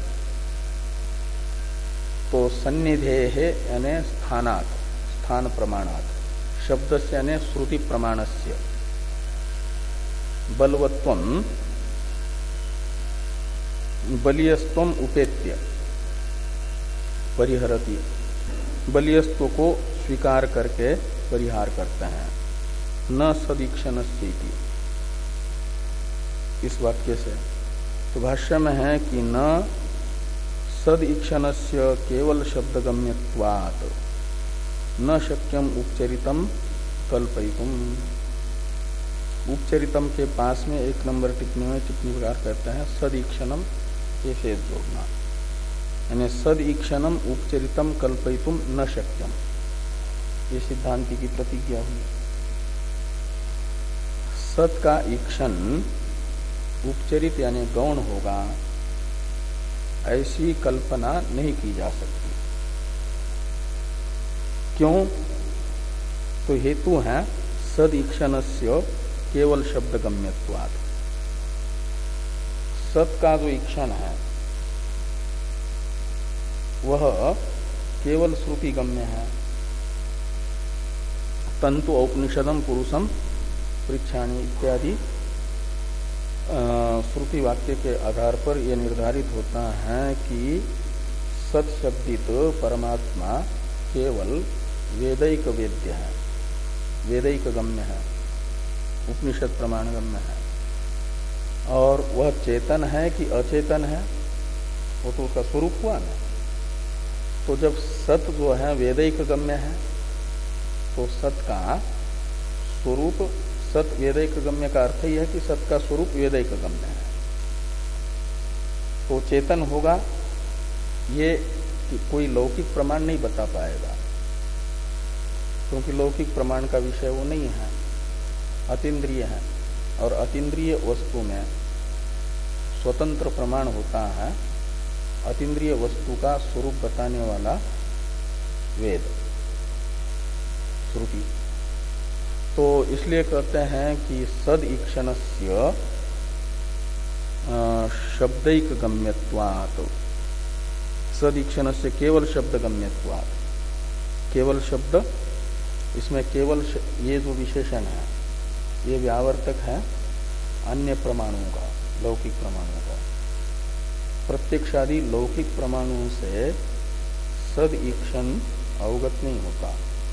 तो सन्निधेः यानी स्थानात्, स्थान प्रमाणात्, शब्द से यानी श्रुति प्रमाणस्य, बलवत्वम बलियस्त्वम उपेत्य परिहरति, बलियस्त्व को स्वीकार करके परिहार करते हैं। न सदीक्षणस्येति, इस वाक्य से तो भाष्य में है कि न सदीक्षणस्य केवल शब्दगम्यत्वात् न शक्यम उपचरितम कल्पयितुम। उपचरितम के पास में एक नंबर टिप्पणी में टिप्पणी प्रकार कहते हैं सदीक्षणम ये फेद जोड़ना, यानी सदीक्षणम उपचरितम कल्पयितुम न शक्यम, ये सिद्धांति की प्रतिज्ञा हुई। सत का ईक्षण उपचरित यानी गौण होगा, ऐसी कल्पना नहीं की जा सकती। क्यों? तो हेतु है सदीक्षणस्य केवल शब्दगम्यत्वात्। सत का जो ईक्षण है वह केवल श्रुति गम्य है। तंतु औपनिषदम पुरुषम पृच्छाणि इत्यादि श्रुति वाक्य के आधार पर यह निर्धारित होता है कि सत शब्दित परमात्मा केवल वेदैक वेद्य है, वेदैक गम्य है, उपनिषद प्रमाण गम्य है। और वह चेतन है कि अचेतन है, वो तो उसका स्वरूप हुआ ना। तो जब सत जो है वेदैक गम्य है, तो सत का स्वरूप, सत वेदैक गम्य का अर्थ ही है कि सत का स्वरूप वेदैक गम्य है, तो चेतन होगा। ये कोई लौकिक प्रमाण नहीं बता पाएगा, क्योंकि लौकिक प्रमाण का विषय वो नहीं है, अतीन्द्रिय है। और अतीन्द्रिय वस्तु में स्वतंत्र प्रमाण होता है अतीन्द्रिय वस्तु का स्वरूप बताने वाला वेद, श्रुति। तो इसलिए कहते हैं कि सद ईक्षणस्य शब्दैक गम्यत्वात्, सद ईक्षणस्य केवल शब्द गम्यत्वात्। केवल शब्द, इसमें केवल ये जो विशेषण है ये व्यावर्तक है अन्य प्रमाणों का, लौकिक प्रमाणों का। प्रत्यक्षादि लौकिक प्रमाणों से सद ईक्षण अवगत नहीं होता।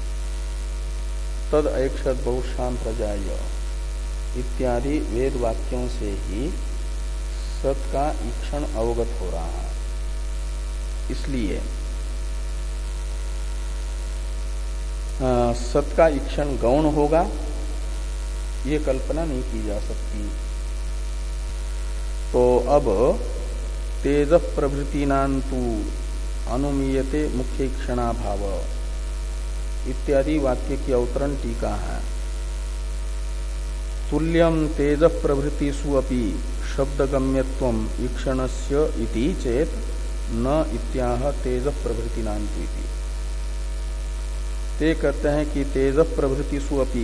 तद ऐक्षत बहुशाम प्रजाय इत्यादि वेद वाक्यों से ही सत का ईक्षण अवगत हो रहा है। इसलिए सत का ईक्षण गौण होगा, ये कल्पना नहीं की जा सकती। तो अब तेज प्रभृतिनांतु अनुमीयते मुख्य ईक्षणाभाव इत्यादि वाक्य की अवतरण टीका है। तुल्यम तेज प्रभृतिषु अपि शब्दगम्यत्वम ईक्षणस्य इति चेत न इत्याह तेज प्रभृतिनांतु इति। ते कहते हैं कि तेज प्रभृतिषु अपि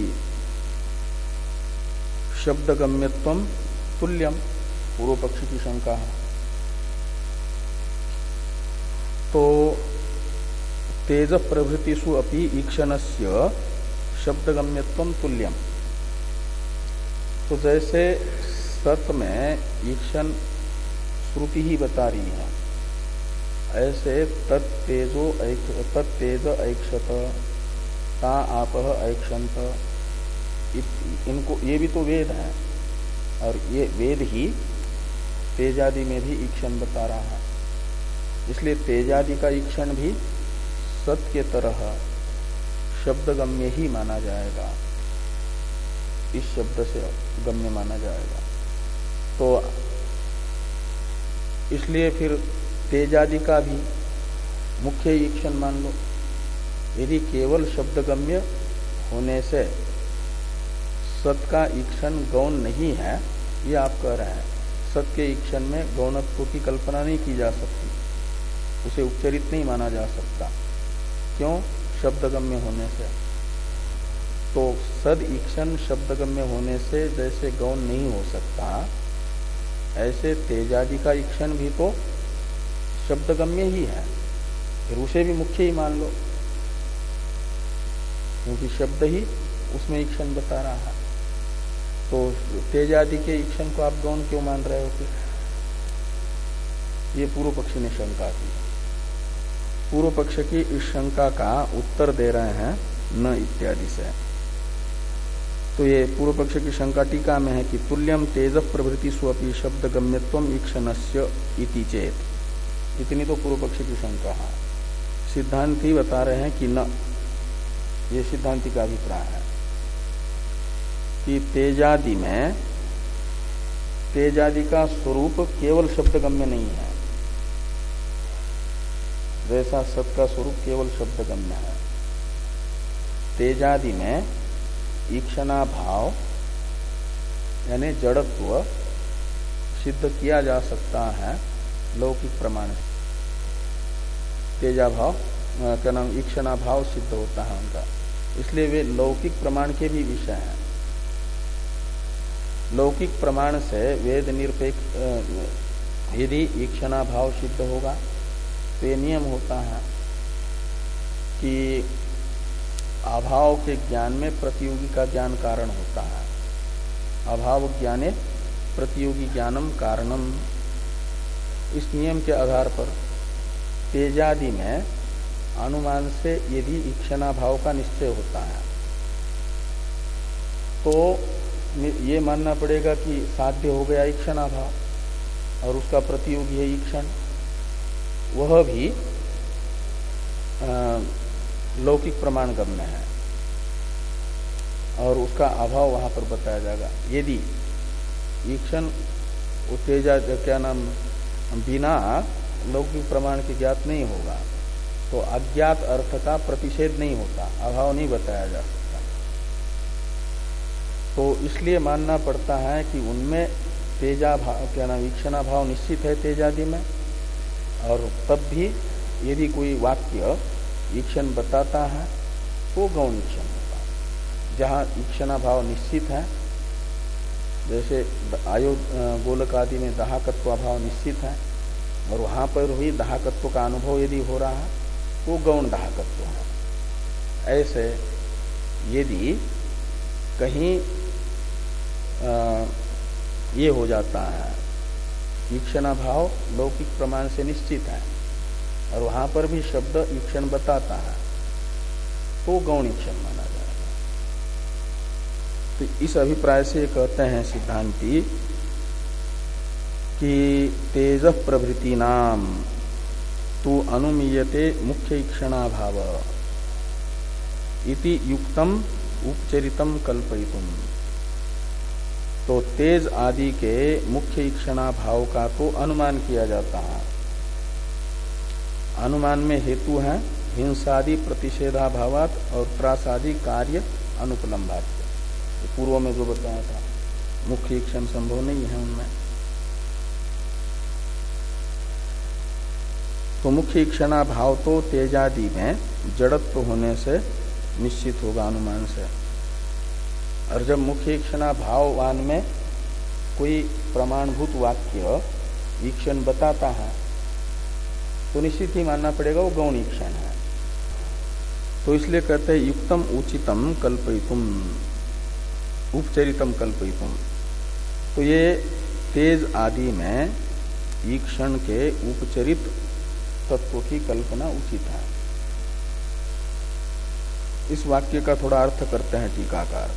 शब्दगम्यत्वम तुल्यम, पूर्व पक्षी की शंका है। तो तेज प्रभृतिषु अपि ईक्षणस्य शब्दगम्यत्वम तुल्यम, तो जैसे सत में ईक्षण श्रुति ही बता रही है, ऐसे तत्तेजो तत्तेज ऐक्षत ता आपह ऐक्षंत, इनको ये भी तो वेद है, और ये वेद ही तेजादि में भी ईक्षण बता रहा है। इसलिए तेजादि का ईक्षण भी सत के तरह शब्दगम्य ही माना जाएगा, इस शब्द से गम्य माना जाएगा। तो इसलिए फिर तेजादि का भी मुख्य ईक्षण मान लो। यदि केवल शब्दगम्य होने से सत का ईक्षण गौण नहीं है, ये आप कह रहे हैं, सत के ईक्षण में गौणत्व की कल्पना नहीं की जा सकती, उसे उपचरित नहीं माना जा सकता। क्यों? शब्दगम्य होने से। तो सद ईक्षण शब्दगम्य होने से जैसे गौण नहीं हो सकता, ऐसे तेजादि का ईक्षण भी तो शब्दगम्य ही है, फिर उसे भी मुख्य ही मान लो, क्योंकि शब्द ही उसमें ईक्षण बता रहा है। तो तेजादि के ईक्षण को आप गौण क्यों मान रहे हो? फिर ये पूर्व पक्षी ने शंका की। पूर्व पक्ष की इस शंका का उत्तर दे रहे हैं न इत्यादि से। तो ये पूर्व पक्ष की शंका टीका में है कि तुल्यम तेज प्रभृति स्वपि शब्द गम्यत्वम ईक्षणस्य इति चेत। इतनी तो पूर्व पक्ष की शंका है। सिद्धांती बता रहे हैं कि न, ये सिद्धांति का अभिप्राय है कि तेजादि में तेजादि का स्वरूप केवल शब्दगम्य नहीं है, जैसा सत का स्वरूप केवल शब्दगम्य है। तेजादि में ईक्षणा भाव यानी जड़त्व सिद्ध किया जा सकता है लौकिक प्रमाण से। तेजा भाव क्या नाम ईक्षणा भाव सिद्ध होता है उनका, इसलिए वे लौकिक प्रमाण के भी विषय हैं। लौकिक प्रमाण से वेद निरपेक्ष यदि ईक्षणा भाव सिद्ध होगा तो ये नियम होता है कि अभाव के ज्ञान में प्रतियोगी का ज्ञान कारण होता है। अभाव ज्ञाने प्रतियोगी ज्ञानम कारणम। इस नियम के आधार पर तेजादि में अनुमान से यदि ईक्षणा भाव का निश्चय होता है तो ये मानना पड़ेगा कि साध्य हो गया ईक्षणा भाव और उसका प्रतियोगी है ईक्षण, वह भी आ, लौकिक प्रमाण गम्य है और उसका अभाव वहां पर बताया जाएगा। यदि ईक्षण उत्तेजा क्या नाम बिना लौकिक प्रमाण के ज्ञात नहीं होगा तो अज्ञात अर्थ का प्रतिषेध नहीं होता, अभाव नहीं बताया जा सकता। तो इसलिए मानना पड़ता है कि उनमें तेजा भाव क्या नाम ईक्षणा भाव निश्चित है तेजादि में, और तब भी यदि कोई वाक्य ईक्षण बताता है तो गौण ईक्षण होगा। जहाँ ईक्षणा भाव निश्चित है, जैसे आयो गोलक आदि में दाहकत्व भाव निश्चित है और वहां पर भी दाहकत्व का अनुभव यदि हो रहा है तो गौण दाहकत्व है। ऐसे यदि कहीं आ, ये हो जाता है ईक्षणा भाव लौकिक प्रमाण से निश्चित है और वहां पर भी शब्द ईक्षण बताता है तो गौण ईक्षण माना जाएगा। तो इस अभिप्राय से कहते हैं सिद्धांती कि तेज प्रभृति नाम तु अनुमीयते मुख्य ईक्षणा भाव इति युक्तम उपचरितम कल्पयितुम। तो तेज आदि के मुख्य ईक्षणा भाव का तो अनुमान किया जाता है। अनुमान में हेतु है हिंसादि प्रतिषेधाभावात और त्रासादि कार्य अनुपलम्बात। पूर्व में जो बताया था मुख्य ईक्षण संभव नहीं है उनमें। तो मुख्य ईक्षणा भाव तो तेजादि में जड़त्व होने से निश्चित होगा अनुमान से। और जब मुख्य ईक्षणा भाववान में कोई प्रमाणभूत वाक्य ईक्षण बताता है तो निश्चित ही मानना पड़ेगा वो गौण ईक्षण है। तो इसलिए कहते हैं युक्तम उचितम कल्पयितुम उपचरितम कल्पयितुम। तो ये तेज आदि में ईक्षण के उपचरित तत्व की कल्पना उचित है। इस वाक्य का थोड़ा अर्थ करते हैं टीकाकार।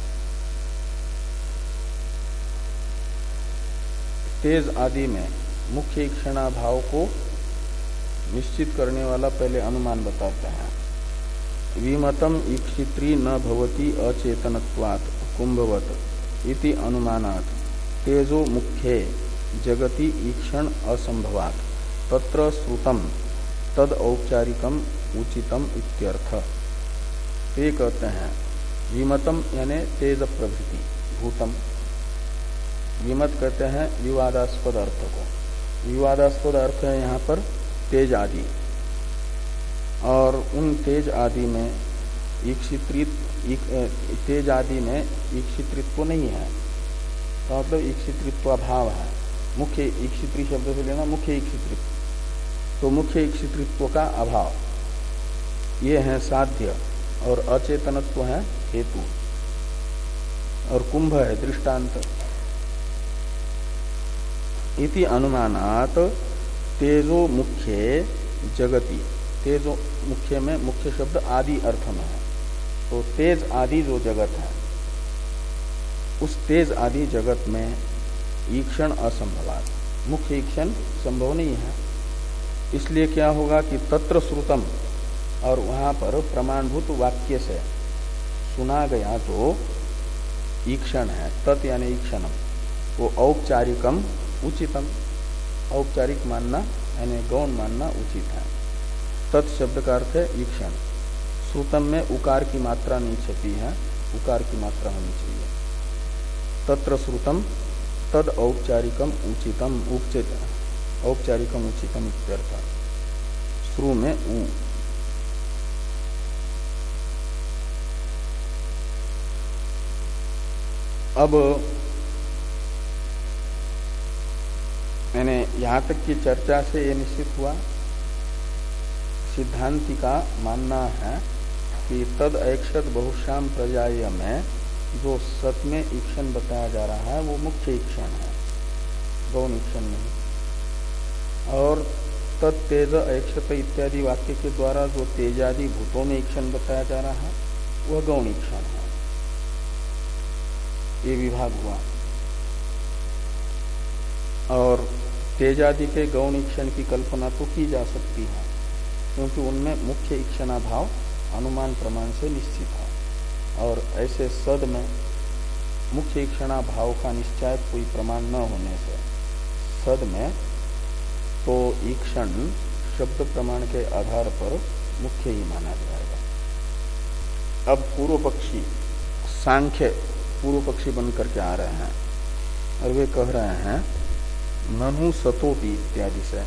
तेज आदि में मुख्य ईक्षणा भाव को निश्चित करने वाला पहले अनुमान बताते हैं। विमतम ईक्षित्री न भवति अचेतनत्वात् कुंभवत इति अनुमानात् तेजो मुख्ये जगति ईक्षण असंभवात् तत्र श्रुतम तद औपचारिकम उचितम इत्यर्थ। ये कहते हैं विमतम यानी तेज प्रभृति भूतम। विमत कहते हैं विवादास्पद अर्थ को। विवादास्पद अर्थ है यहाँ पर तेज आदि, और उन तेज आदि में ईक्षित्रित तेज आदि में ईक्षित्रित्व नहीं है, तो मतलब ईक्षित्रित्व भाव है। मुख्य ईक्षित्री शब्द से लेना मुख्य ईक्षित्रित्व, तो मुख्य ईक्षित्रित्व का अभाव ये है साध्य, और अचेतनत्व है हेतु, और कुंभ है दृष्टांत। इति अनुमानात तेजो मुख्ये जगति, तेजो मुख्य में मुख्य शब्द आदि अर्थ में है, तो तेज आदि जो जगत है उस तेज आदि जगत में ईक्षण असंभवात, मुख्य ईक्षण संभव नहीं है। इसलिए क्या होगा कि तत्र श्रुतम, और वहां पर प्रमाणभूत वाक्य से सुना गया जो ईक्षण है, तत् यानी ईक्षणम, वो औपचारिकम उचितम, औपचारिक मानना यानी गौण मानना उचित है। तत् शब्द का अर्थ है ईक्षण। श्रुतम में उकार की मात्रा नहीं छपी है, उकार की मात्रा होनी चाहिए। तत्र श्रुतम तद औपचारिकम उचितम, उपचित औपचारिकम उचितम इत्यर्थ। श्रु में उ। अब मैंने यहां तक की चर्चा से ये निश्चित हुआ, सिद्धांति का मानना है कि तद ऐक्षत बहुश्याम प्रजाय में जो सत में ईक्षण बताया जा रहा है वो मुख्य ईक्षण है, गौण ईक्षण नहीं। और तद तेज ऐक्षत इत्यादि वाक्य के द्वारा जो तेजादि भूतों में ईक्षण बताया जा रहा है वह गौण ईक्षण है। ये विभाग हुआ। और तेजादि के गौण ईक्षण की कल्पना तो की जा सकती है, क्योंकि उनमें मुख्य ईक्षणा भाव अनुमान प्रमाण से निश्चित है, और ऐसे सद में मुख्य ईक्षणा भाव का निश्चय कोई प्रमाण न होने से सद में तो ईक्षण शब्द प्रमाण के आधार पर मुख्य ही माना जाएगा। अब पूर्व पक्षी सांख्य पूर्व पक्षी बनकर के आ रहे हैं, और वे कह रहे हैं ननु सतोपि इत्यादि से।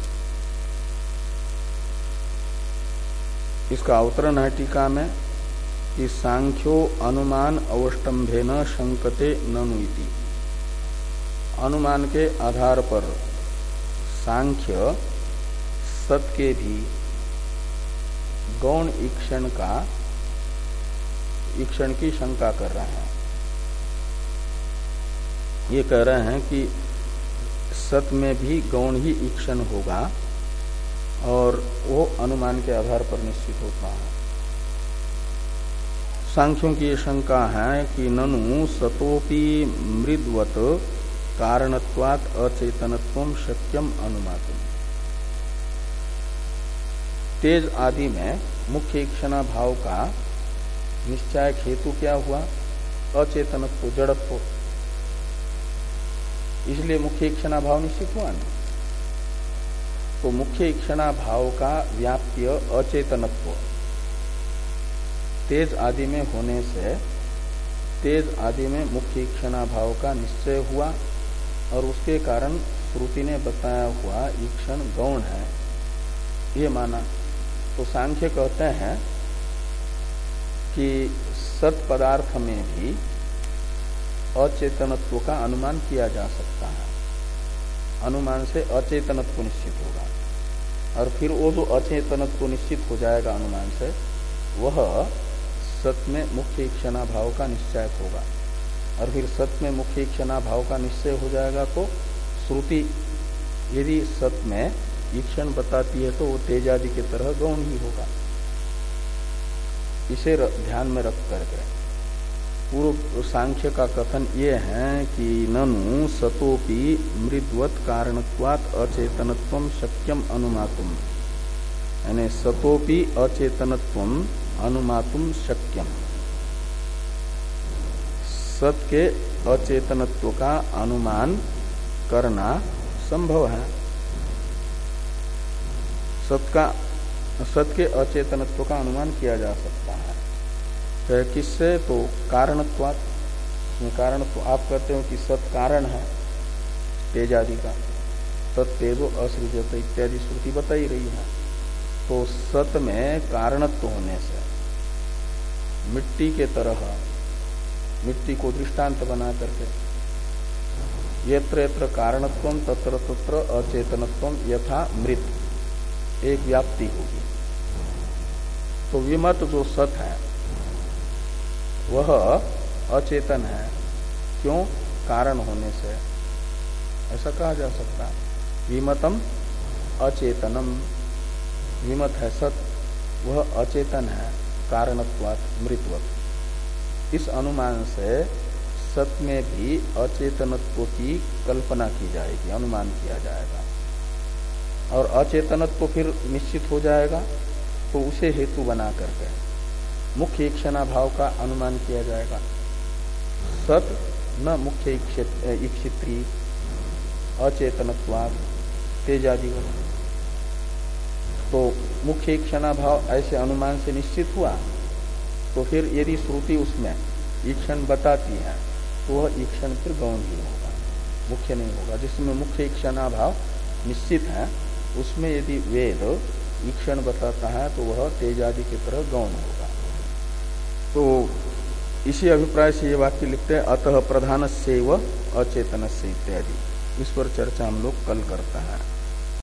इसका अवतरण है टीका में कि सांख्यो अनुमान अवष्टम्भेन शंकते ननु इति। अनुमान के आधार पर सांख्य सत के भी गौण ईक्षण का ईक्षण की शंका कर रहे हैं। ये कह रहे हैं कि सत में भी गौण ही ईक्षण होगा, और वो अनुमान के आधार पर निश्चित होता है। सांख्यों की ये शंका है कि ननु सतोपि मृद्वत कारणत्वात् अचेतनत्वं शक्यम अनुमातुम। तेज आदि में मुख्य ईक्षणा भाव का निश्चय हेतु क्या हुआ? अचेतनत्व, जड़त्व। इसलिए मुख्य ईक्षणा भाव निश्चित हुआ ना। तो मुख्य ईक्षणा भाव का व्याप्य अचेतनत्व तेज आदि में होने से तेज आदि में मुख्य ईक्षणा भाव का निश्चय हुआ, और उसके कारण श्रुति ने बताया हुआ ईक्षण गौण है, ये माना। तो सांख्य कहते हैं कि सत पदार्थ में भी अचेतनत्व का अनुमान किया जा सकता है। अनुमान से अचेतनत्व निश्चित होगा, और फिर वो जो अचेतनत्व निश्चित हो जाएगा अनुमान से, वह सत में मुख्य ईक्षणा भाव का निश्चय होगा। और फिर सत में मुख्य ईक्षणा भाव का निश्चय हो जाएगा तो श्रुति यदि सत में ईक्षण बताती है तो वो तेजादि की तरह गौण ही होगा। इसे ध्यान में रख करके पूर्व सांख्य का कथन ये है कि ननु सतोपि मृद्वत कारणत्वात् अचेतनत्वं शक्यम अनुमातुम, यानी सतोपि अचेतनत्वं अनुमातुम शक्यम। सत के अचेतनत्व का अनुमान करना संभव है। सत का सत के अचेतनत्व का अनुमान किया जा सकता है। तो किससे? तो कारणत्वात्। कारण तो आप कहते हो कि सत कारण है तेज आदि का, तत्तेजो असृजत इत्यादि श्रुति बताई रही है। तो सत में कारणत्व होने से मिट्टी के तरह, मिट्टी को दृष्टांत बना करके, यत्र यत्र कारणत्वम तत्र तत्र अचेतनत्वम यथा मृत, एक व्याप्ति होगी। तो विमत जो सत है वह अचेतन है, क्यों? कारण होने से, ऐसा कहा जा सकता है। विमतम अचेतनम, विमत है सत, वह अचेतन है कारणत्वात् मृतवत। इस अनुमान से सत में भी अचेतनत्व की कल्पना की जाएगी, अनुमान किया जाएगा, और अचेतनत्व फिर निश्चित हो जाएगा, तो उसे हेतु बना करके मुख्य ईक्षणा भाव का अनुमान किया जाएगा। सत न मुख्य ईक्षित्री अचेतनत्वात् तेजादिवत, तो मुख्य ईक्षणा भाव ऐसे अनुमान से निश्चित हुआ, तो फिर यदि श्रुति उसमें ईक्षण बताती है तो वह ईक्षण फिर गौण ही होगा, मुख्य नहीं होगा। जिसमें मुख्य ईक्षणा भाव निश्चित है उसमें यदि वेद ईक्षण बताता है तो वह तेजादि की तरह गौण होगा। तो इसी अभिप्राय से ये वाक्य लिखते हैं अतः प्रधानस्यैव अचेतनस्य इत्यादि। इस पर चर्चा हम लोग कल करते हैं।